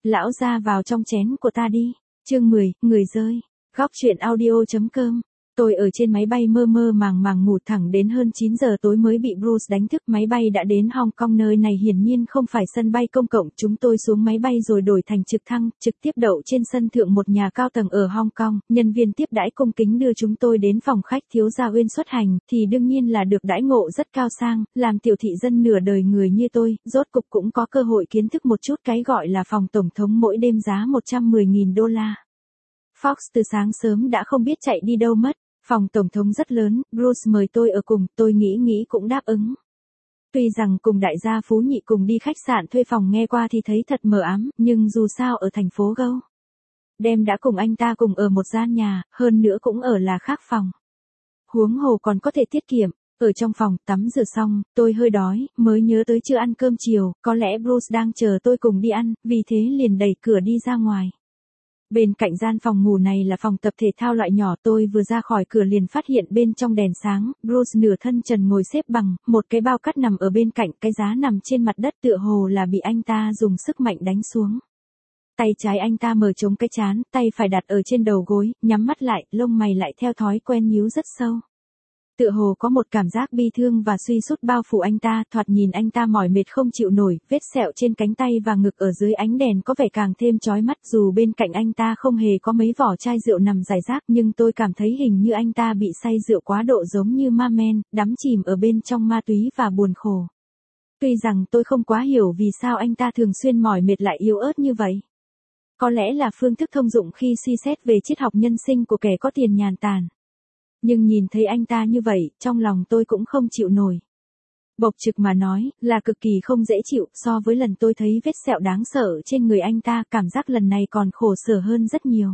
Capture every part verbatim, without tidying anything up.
lão ra vào trong chén của ta đi. Chương mười, người rơi. Góc truyện audio chấm com. Tôi ở trên máy bay mơ mơ màng màng ngủ thẳng đến hơn chín giờ tối mới bị Bruce đánh thức. Máy bay đã đến Hong Kong, nơi này hiển nhiên không phải sân bay công cộng. Chúng tôi xuống máy bay rồi đổi thành trực thăng, trực tiếp đậu trên sân thượng một nhà cao tầng ở Hong Kong. Nhân viên tiếp đãi cung kính đưa chúng tôi đến phòng khách thiếu gia Uyên xuất hành, thì đương nhiên là được đãi ngộ rất cao sang. Làm tiểu thị dân nửa đời người như tôi, rốt cục cũng có cơ hội kiến thức một chút cái gọi là phòng tổng thống mỗi đêm giá một trăm mười nghìn đô la. Fox từ sáng sớm đã không biết chạy đi đâu mất. Phòng tổng thống rất lớn, Bruce mời tôi ở cùng, tôi nghĩ nghĩ cũng đáp ứng. Tuy rằng cùng đại gia phú nhị cùng đi khách sạn thuê phòng nghe qua thì thấy thật mờ ám, nhưng dù sao ở thành phố Gâu Đem đã cùng anh ta cùng ở một gian nhà, hơn nữa cũng ở là khác phòng. Huống hồ còn có thể tiết kiệm. Ở trong phòng tắm rửa xong, tôi hơi đói, mới nhớ tới chưa ăn cơm chiều, có lẽ Bruce đang chờ tôi cùng đi ăn, vì thế liền đẩy cửa đi ra ngoài. Bên cạnh gian phòng ngủ này là phòng tập thể thao loại nhỏ, tôi vừa ra khỏi cửa liền phát hiện bên trong đèn sáng, Bruce nửa thân trần ngồi xếp bằng, một cái bao cát nằm ở bên cạnh, cái giá nằm trên mặt đất tựa hồ là bị anh ta dùng sức mạnh đánh xuống. Tay trái anh ta mở trống cái trán, tay phải đặt ở trên đầu gối, nhắm mắt lại, lông mày lại theo thói quen nhíu rất sâu. Tựa hồ có một cảm giác bi thương và suy sút bao phủ anh ta, thoạt nhìn anh ta mỏi mệt không chịu nổi, vết sẹo trên cánh tay và ngực ở dưới ánh đèn có vẻ càng thêm chói mắt. Dù bên cạnh anh ta không hề có mấy vỏ chai rượu nằm rải rác, nhưng tôi cảm thấy hình như anh ta bị say rượu quá độ, giống như ma men, đắm chìm ở bên trong ma túy và buồn khổ. Tuy rằng tôi không quá hiểu vì sao anh ta thường xuyên mỏi mệt lại yếu ớt như vậy. Có lẽ là phương thức thông dụng khi suy xét về triết học nhân sinh của kẻ có tiền nhàn tản. Nhưng nhìn thấy anh ta như vậy, trong lòng tôi cũng không chịu nổi. Bộc trực mà nói, là cực kỳ không dễ chịu. So với lần tôi thấy vết sẹo đáng sợ trên người anh ta, cảm giác lần này còn khổ sở hơn rất nhiều.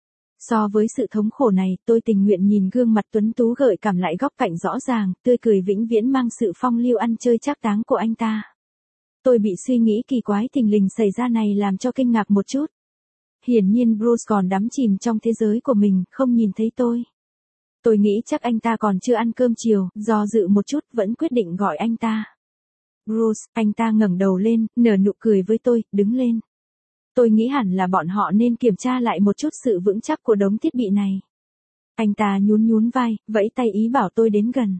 So với sự thống khổ này, tôi tình nguyện nhìn gương mặt tuấn tú gợi cảm lại góc cạnh rõ ràng, tươi cười vĩnh viễn mang sự phong lưu ăn chơi trác táng của anh ta. Tôi bị suy nghĩ kỳ quái thình lình xảy ra này làm cho kinh ngạc một chút. Hiển nhiên Bruce còn đắm chìm trong thế giới của mình, không nhìn thấy tôi. Tôi nghĩ chắc anh ta còn chưa ăn cơm chiều, do dự một chút vẫn quyết định gọi anh ta. Bruce, anh ta ngẩng đầu lên, nở nụ cười với tôi, đứng lên. Tôi nghĩ hẳn là bọn họ nên kiểm tra lại một chút sự vững chắc của đống thiết bị này. Anh ta nhún nhún vai, vẫy tay ý bảo tôi đến gần.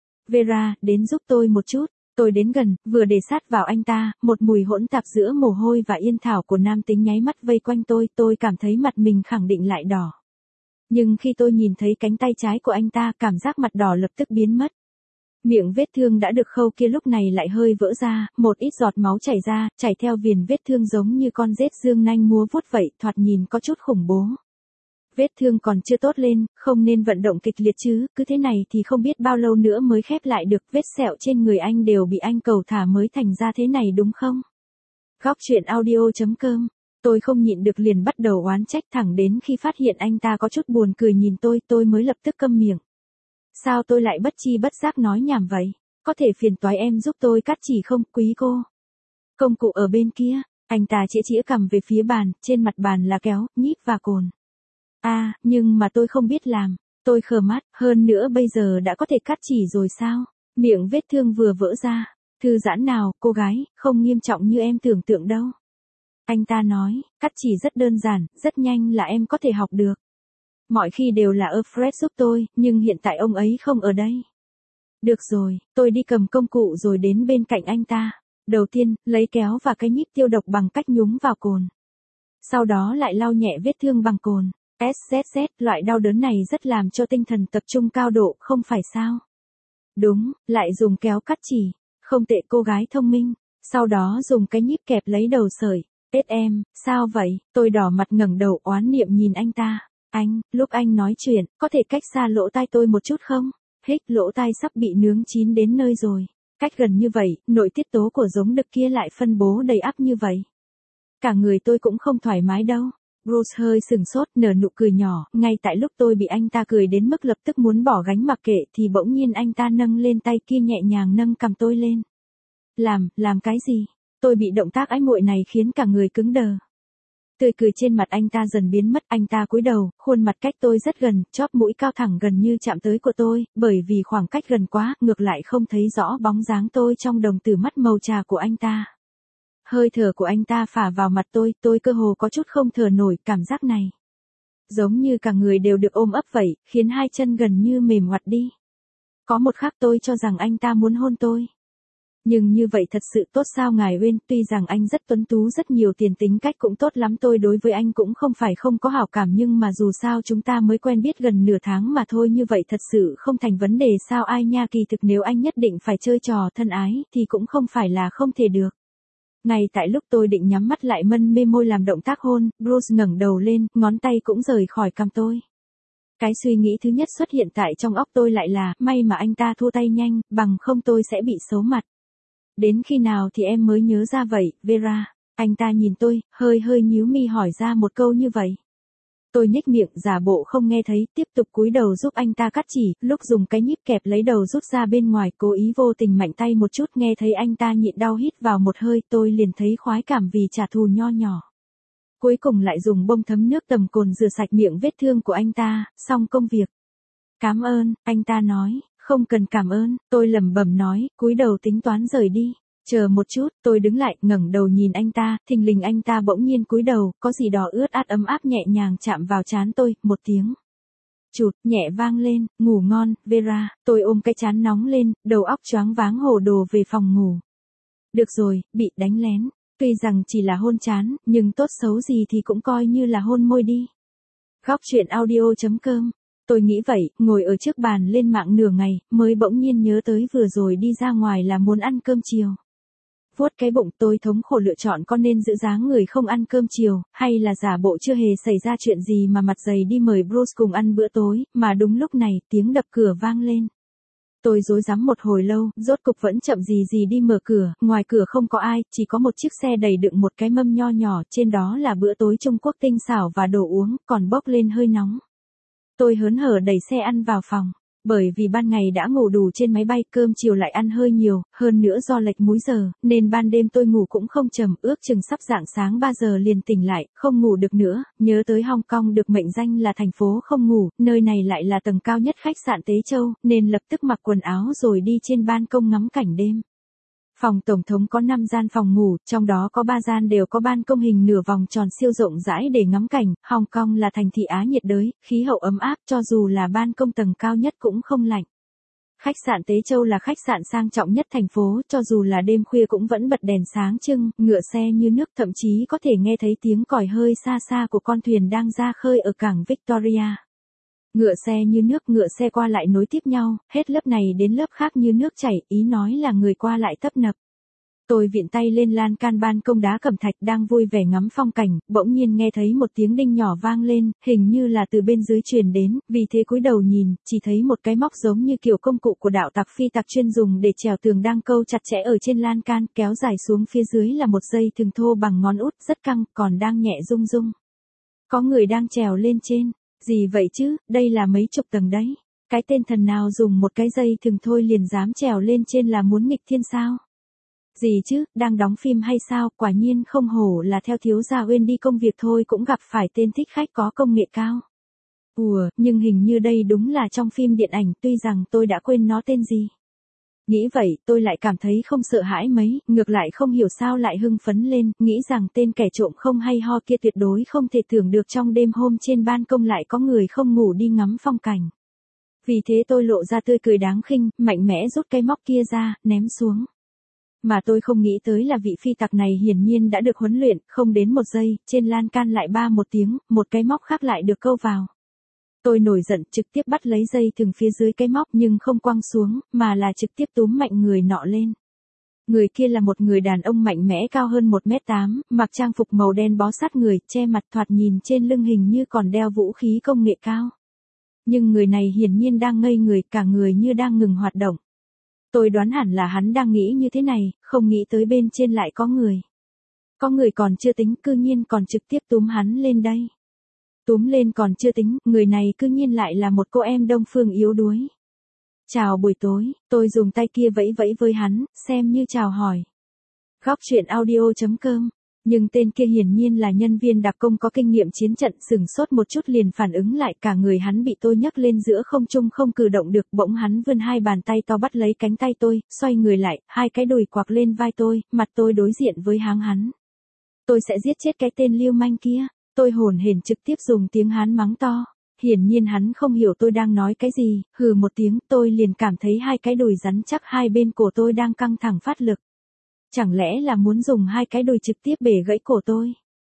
Vera, đến giúp tôi một chút. Tôi đến gần, vừa để sát vào anh ta, một mùi hỗn tạp giữa mồ hôi và yên thảo của nam tính nháy mắt vây quanh tôi, tôi cảm thấy mặt mình khẳng định lại đỏ. Nhưng khi tôi nhìn thấy cánh tay trái của anh ta, cảm giác mặt đỏ lập tức biến mất. Miệng vết thương đã được khâu kia lúc này lại hơi vỡ ra, một ít giọt máu chảy ra, chảy theo viền vết thương giống như con rết dương nanh múa vuốt vậy, thoạt nhìn có chút khủng bố. Vết thương còn chưa tốt lên, không nên vận động kịch liệt chứ, cứ thế này thì không biết bao lâu nữa mới khép lại được. Vết sẹo trên người anh đều bị anh cầu thả mới thành ra thế này đúng không? Góc truyện audio chấm com. Tôi không nhịn được liền bắt đầu oán trách, thẳng đến khi phát hiện anh ta có chút buồn cười nhìn tôi, tôi mới lập tức câm miệng. Sao tôi lại bất chi bất giác nói nhảm vậy? Có thể phiền toái em giúp tôi cắt chỉ không, quý cô? Công cụ ở bên kia. Anh ta chĩa chĩa cằm về phía bàn, trên mặt bàn là kéo, nhíp và cồn. À, nhưng mà tôi không biết làm. Tôi khờ mắt, hơn nữa bây giờ đã có thể cắt chỉ rồi sao? Miệng vết thương vừa vỡ ra. Thư giãn nào, cô gái, không nghiêm trọng như em tưởng tượng đâu. Anh ta nói, cắt chỉ rất đơn giản, rất nhanh là em có thể học được. Mọi khi đều là Alfred giúp tôi, nhưng hiện tại ông ấy không ở đây. Được rồi, tôi đi cầm công cụ rồi đến bên cạnh anh ta. Đầu tiên, lấy kéo và cái nhíp tiêu độc bằng cách nhúng vào cồn. Sau đó lại lau nhẹ vết thương bằng cồn. ét zét zét, loại đau đớn này rất làm cho tinh thần tập trung cao độ, không phải sao? Đúng, lại dùng kéo cắt chỉ. Không tệ, cô gái thông minh. Sau đó dùng cái nhíp kẹp lấy đầu sợi. Tết em, sao vậy? Tôi đỏ mặt ngẩng đầu oán niệm nhìn anh ta. Anh, lúc anh nói chuyện, có thể cách xa lỗ tai tôi một chút không? Hích, lỗ tai sắp bị nướng chín đến nơi rồi. Cách gần như vậy, nội tiết tố của giống đực kia lại phân bố đầy ắp như vậy. Cả người tôi cũng không thoải mái đâu. Bruce hơi sừng sốt, nở nụ cười nhỏ, ngay tại lúc tôi bị anh ta cười đến mức lập tức muốn bỏ gánh mặc kệ thì bỗng nhiên anh ta nâng lên tay kia nhẹ nhàng nâng cằm tôi lên. Làm, làm cái gì? Tôi bị động tác ái muội này khiến cả người cứng đờ. Tươi cười trên mặt anh ta dần biến mất, anh ta cúi đầu, khuôn mặt cách tôi rất gần, chóp mũi cao thẳng gần như chạm tới của tôi, bởi vì khoảng cách gần quá, ngược lại không thấy rõ bóng dáng tôi trong đồng tử mắt màu trà của anh ta. hơi thở của anh ta phả vào mặt tôi, tôi cơ hồ có chút không thở nổi, cảm giác này. Giống như cả người đều được ôm ấp vậy, khiến hai chân gần như mềm ngoặt đi. Có một khắc tôi cho rằng anh ta muốn hôn tôi. Nhưng như vậy thật sự tốt sao ngài Uyên, tuy rằng anh rất tuấn tú rất nhiều tiền tính cách cũng tốt lắm, tôi đối với anh cũng không phải không có hảo cảm, nhưng mà dù sao chúng ta mới quen biết gần nửa tháng mà thôi, như vậy thật sự không thành vấn đề sao ai nha, kỳ thực nếu anh nhất định phải chơi trò thân ái thì cũng không phải là không thể được. Ngay tại lúc tôi định nhắm mắt lại mân mê môi làm động tác hôn, Bruce ngẩng đầu lên, ngón tay cũng rời khỏi cằm tôi. Cái suy nghĩ thứ nhất xuất hiện tại trong óc tôi lại là, may mà anh ta thua tay nhanh, bằng không tôi sẽ bị xấu mặt. Đến khi nào thì em mới nhớ ra vậy, Vera? Anh ta nhìn tôi, hơi hơi nhíu mi hỏi ra một câu như vậy. Tôi nhếch miệng giả bộ không nghe thấy, tiếp tục cúi đầu giúp anh ta cắt chỉ, lúc dùng cái nhíp kẹp lấy đầu rút ra bên ngoài, cố ý vô tình mạnh tay một chút, nghe thấy anh ta nhịn đau hít vào một hơi, tôi liền thấy khoái cảm vì trả thù nho nhỏ. Cuối cùng lại dùng bông thấm nước tầm cồn rửa sạch miệng vết thương của anh ta, xong công việc. Cảm ơn, anh ta nói. Không cần cảm ơn, tôi lẩm bẩm nói, cúi đầu tính toán rời đi. Chờ một chút, tôi đứng lại, ngẩng đầu nhìn anh ta, thình lình anh ta bỗng nhiên cúi đầu, có gì đó ướt át ấm áp nhẹ nhàng chạm vào trán tôi, một tiếng. Chụt, nhẹ vang lên, ngủ ngon, Vera, tôi ôm cái trán nóng lên, đầu óc choáng váng hồ đồ về phòng ngủ. Được rồi, bị đánh lén, tuy rằng chỉ là hôn trán, nhưng tốt xấu gì thì cũng coi như là hôn môi đi. Góc truyện audio chấm com. Tôi nghĩ vậy, ngồi ở trước bàn lên mạng nửa ngày, mới bỗng nhiên nhớ tới vừa rồi đi ra ngoài là muốn ăn cơm chiều. Vuốt cái bụng, tôi thống khổ lựa chọn có nên giữ dáng người không ăn cơm chiều, hay là giả bộ chưa hề xảy ra chuyện gì mà mặt dày đi mời Bruce cùng ăn bữa tối, mà đúng lúc này, tiếng đập cửa vang lên. Tôi rối rắm một hồi lâu, rốt cục vẫn chậm gì gì đi mở cửa, ngoài cửa không có ai, chỉ có một chiếc xe đầy đựng một cái mâm nho nhỏ, trên đó là bữa tối Trung Quốc tinh xảo và đồ uống, còn bốc lên hơi nóng. Tôi hớn hở đẩy xe ăn vào phòng, bởi vì ban ngày đã ngủ đủ trên máy bay, cơm chiều lại ăn hơi nhiều, hơn nữa do lệch múi giờ, nên ban đêm tôi ngủ cũng không trầm, ước chừng sắp rạng sáng ba giờ liền tỉnh lại, không ngủ được nữa, nhớ tới Hong Kong được mệnh danh là thành phố không ngủ, nơi này lại là tầng cao nhất khách sạn Tế Châu, nên lập tức mặc quần áo rồi đi trên ban công ngắm cảnh đêm. Phòng tổng thống có năm gian phòng ngủ, trong đó có ba gian đều có ban công hình nửa vòng tròn siêu rộng rãi để ngắm cảnh. Hong Kong là thành thị Á nhiệt đới, khí hậu ấm áp, cho dù là ban công tầng cao nhất cũng không lạnh. Khách sạn Tế Châu là khách sạn sang trọng nhất thành phố, cho dù là đêm khuya cũng vẫn bật đèn sáng trưng, ngựa xe như nước, thậm chí có thể nghe thấy tiếng còi hơi xa xa của con thuyền đang ra khơi ở cảng Victoria. Ngựa xe như nước, ngựa xe qua lại nối tiếp nhau, hết lớp này đến lớp khác như nước chảy, ý nói là người qua lại tấp nập. Tôi viện tay lên lan can ban công đá cẩm thạch đang vui vẻ ngắm phong cảnh, bỗng nhiên nghe thấy một tiếng đinh nhỏ vang lên, hình như là từ bên dưới truyền đến, vì thế cúi đầu nhìn, chỉ thấy một cái móc giống như kiểu công cụ của đạo tặc phi tặc chuyên dùng để trèo tường đang câu chặt chẽ ở trên lan can, kéo dài xuống phía dưới là một dây thừng thô bằng ngón út, rất căng, còn đang nhẹ rung rung. Có người đang trèo lên trên. Gì vậy chứ, đây là mấy chục tầng đấy. Cái tên thần nào dùng một cái dây thừng thôi liền dám trèo lên trên là muốn nghịch thiên sao? Gì chứ, đang đóng phim hay sao, quả nhiên không hổ là theo thiếu gia Uyên đi công việc thôi cũng gặp phải tên thích khách có công nghệ cao. Ủa, nhưng hình như đây đúng là trong phim điện ảnh, tuy rằng tôi đã quên nó tên gì. Nghĩ vậy, tôi lại cảm thấy không sợ hãi mấy, ngược lại không hiểu sao lại hưng phấn lên, nghĩ rằng tên kẻ trộm không hay ho kia tuyệt đối không thể tưởng được trong đêm hôm trên ban công lại có người không ngủ đi ngắm phong cảnh. Vì thế tôi lộ ra tươi cười đáng khinh, mạnh mẽ rút cây móc kia ra, ném xuống. Mà tôi không nghĩ tới là vị phi tặc này hiển nhiên đã được huấn luyện, không đến một giây, trên lan can lại ba một tiếng, một cái móc khác lại được câu vào. Tôi nổi giận, trực tiếp bắt lấy dây thừng phía dưới cái móc nhưng không quăng xuống, mà là trực tiếp túm mạnh người nọ lên. Người kia là một người đàn ông mạnh mẽ cao hơn một mét tám, mặc trang phục màu đen bó sát người, che mặt, thoạt nhìn trên lưng hình như còn đeo vũ khí công nghệ cao. Nhưng người này hiển nhiên đang ngây người, cả người như đang ngừng hoạt động. Tôi đoán hẳn là hắn đang nghĩ như thế này, không nghĩ tới bên trên lại có người. Có người còn chưa tính, cư nhiên còn trực tiếp túm hắn lên đây. Túm lên còn chưa tính, người này cư nhiên lại là một cô em Đông Phương yếu đuối. Chào buổi tối, tôi dùng tay kia vẫy vẫy với hắn, xem như chào hỏi. Góc truyện audio chấm com Nhưng tên kia hiển nhiên là nhân viên đặc công có kinh nghiệm chiến trận, sửng sốt một chút liền phản ứng lại, cả người hắn bị tôi nhấc lên giữa không trung không cử động được, bỗng hắn vươn hai bàn tay to bắt lấy cánh tay tôi, xoay người lại, hai cái đùi quạc lên vai tôi, mặt tôi đối diện với háng hắn. Tôi sẽ giết chết cái tên lưu manh kia, tôi hồn hển trực tiếp dùng tiếng Hán mắng to. Hiển nhiên hắn không hiểu tôi đang nói cái gì, hừ một tiếng, tôi liền cảm thấy hai cái đùi rắn chắc hai bên cổ tôi đang căng thẳng phát lực. Chẳng lẽ là muốn dùng hai cái đùi trực tiếp bể gãy cổ tôi?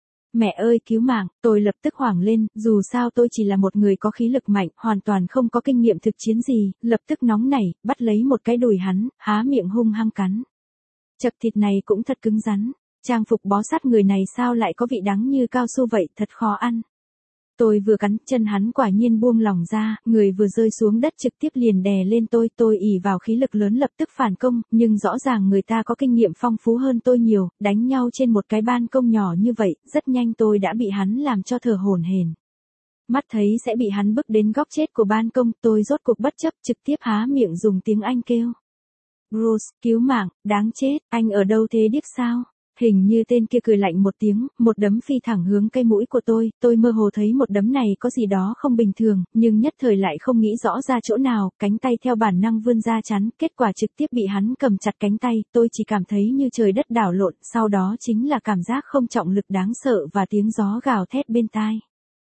Mẹ ơi cứu mạng, tôi lập tức hoảng lên, dù sao tôi chỉ là một người có khí lực mạnh, hoàn toàn không có kinh nghiệm thực chiến gì, lập tức nóng nảy, bắt lấy một cái đùi hắn, há miệng hung hăng cắn. Chật thịt này cũng thật cứng rắn, trang phục bó sát người này sao lại có vị đắng như cao su vậy, thật khó ăn. Tôi vừa cắn, chân hắn quả nhiên buông lỏng ra, người vừa rơi xuống đất trực tiếp liền đè lên tôi, tôi ỷ vào khí lực lớn lập tức phản công, nhưng rõ ràng người ta có kinh nghiệm phong phú hơn tôi nhiều, đánh nhau trên một cái ban công nhỏ như vậy, rất nhanh tôi đã bị hắn làm cho thở hổn hển. Mắt thấy sẽ bị hắn bức đến góc chết của ban công, tôi rốt cuộc bất chấp trực tiếp há miệng dùng tiếng Anh kêu. Bruce, cứu mạng, đáng chết, anh ở đâu thế điếc sao? Hình như tên kia cười lạnh một tiếng, một đấm phi thẳng hướng cây mũi của tôi, tôi mơ hồ thấy một đấm này có gì đó không bình thường, nhưng nhất thời lại không nghĩ rõ ra chỗ nào, cánh tay theo bản năng vươn ra chắn, kết quả trực tiếp bị hắn cầm chặt cánh tay, tôi chỉ cảm thấy như trời đất đảo lộn, sau đó chính là cảm giác không trọng lực đáng sợ và tiếng gió gào thét bên tai.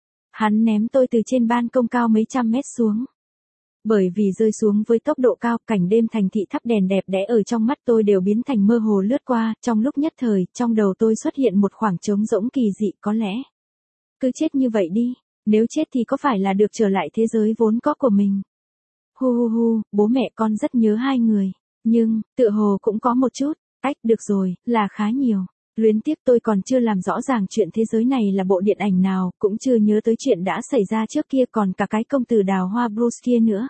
Hắn ném tôi từ trên ban công cao mấy trăm mét xuống. Bởi vì rơi xuống với tốc độ cao, cảnh đêm thành thị thắp đèn đẹp đẽ ở trong mắt tôi đều biến thành mơ hồ lướt qua, trong lúc nhất thời, trong đầu tôi xuất hiện một khoảng trống rỗng kỳ dị, có lẽ. Cứ chết như vậy đi, nếu chết thì có phải là được trở lại thế giới vốn có của mình. Hu hu hu, bố mẹ con rất nhớ hai người, nhưng, tựa hồ cũng có một chút, ách, được rồi, là khá nhiều. Luyến tiếc tôi còn chưa làm rõ ràng chuyện thế giới này là bộ điện ảnh nào, cũng chưa nhớ tới chuyện đã xảy ra trước kia, còn cả cái công tử đào hoa Bruce kia nữa.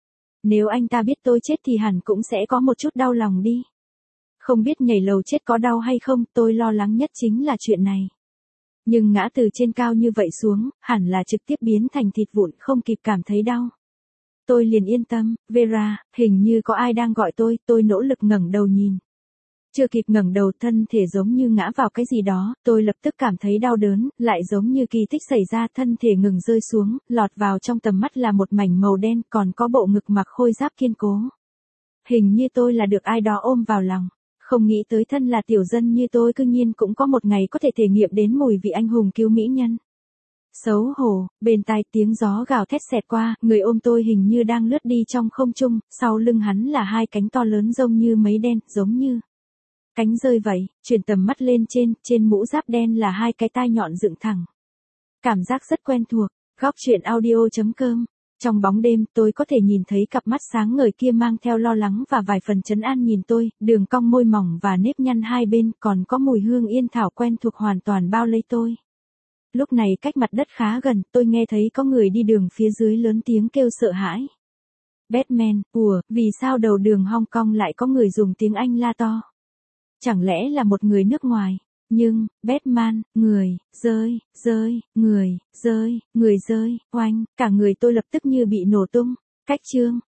Nếu anh ta biết tôi chết thì hẳn cũng sẽ có một chút đau lòng đi. Không biết nhảy lầu chết có đau hay không, tôi lo lắng nhất chính là chuyện này. Nhưng ngã từ trên cao như vậy xuống, hẳn là trực tiếp biến thành thịt vụn, không kịp cảm thấy đau. Tôi liền yên tâm, Vera, hình như có ai đang gọi tôi, tôi nỗ lực ngẩng đầu nhìn. Chưa kịp ngẩng đầu, thân thể giống như ngã vào cái gì đó, tôi lập tức cảm thấy đau đớn, lại giống như kỳ tích xảy ra, thân thể ngừng rơi xuống, lọt vào trong tầm mắt là một mảnh màu đen, còn có bộ ngực mặc khôi giáp kiên cố. Hình như tôi là được ai đó ôm vào lòng, không nghĩ tới thân là tiểu dân như tôi cư nhiên cũng có một ngày có thể thể nghiệm đến mùi vị anh hùng cứu mỹ nhân. Xấu hổ, bên tai tiếng gió gào thét xẹt qua, người ôm tôi hình như đang lướt đi trong không trung, sau lưng hắn là hai cánh to lớn rông như mấy đen, giống như cánh rơi vậy, chuyển tầm mắt lên trên, trên mũ giáp đen là hai cái tai nhọn dựng thẳng. Cảm giác rất quen thuộc, góc truyện audio chấm com. Trong bóng đêm, tôi có thể nhìn thấy cặp mắt sáng ngời kia mang theo lo lắng và vài phần trấn an nhìn tôi, đường cong môi mỏng và nếp nhăn hai bên, còn có mùi hương yên thảo quen thuộc hoàn toàn bao lấy tôi. Lúc này cách mặt đất khá gần, tôi nghe thấy có người đi đường phía dưới lớn tiếng kêu sợ hãi. Batman, ủa, vì sao đầu đường Hong Kong lại có người dùng tiếng Anh la to? Chẳng lẽ là một người nước ngoài? Nhưng, Batman, người, rơi, rơi, người, rơi, người rơi, oanh, cả người tôi lập tức như bị nổ tung. Cách chương.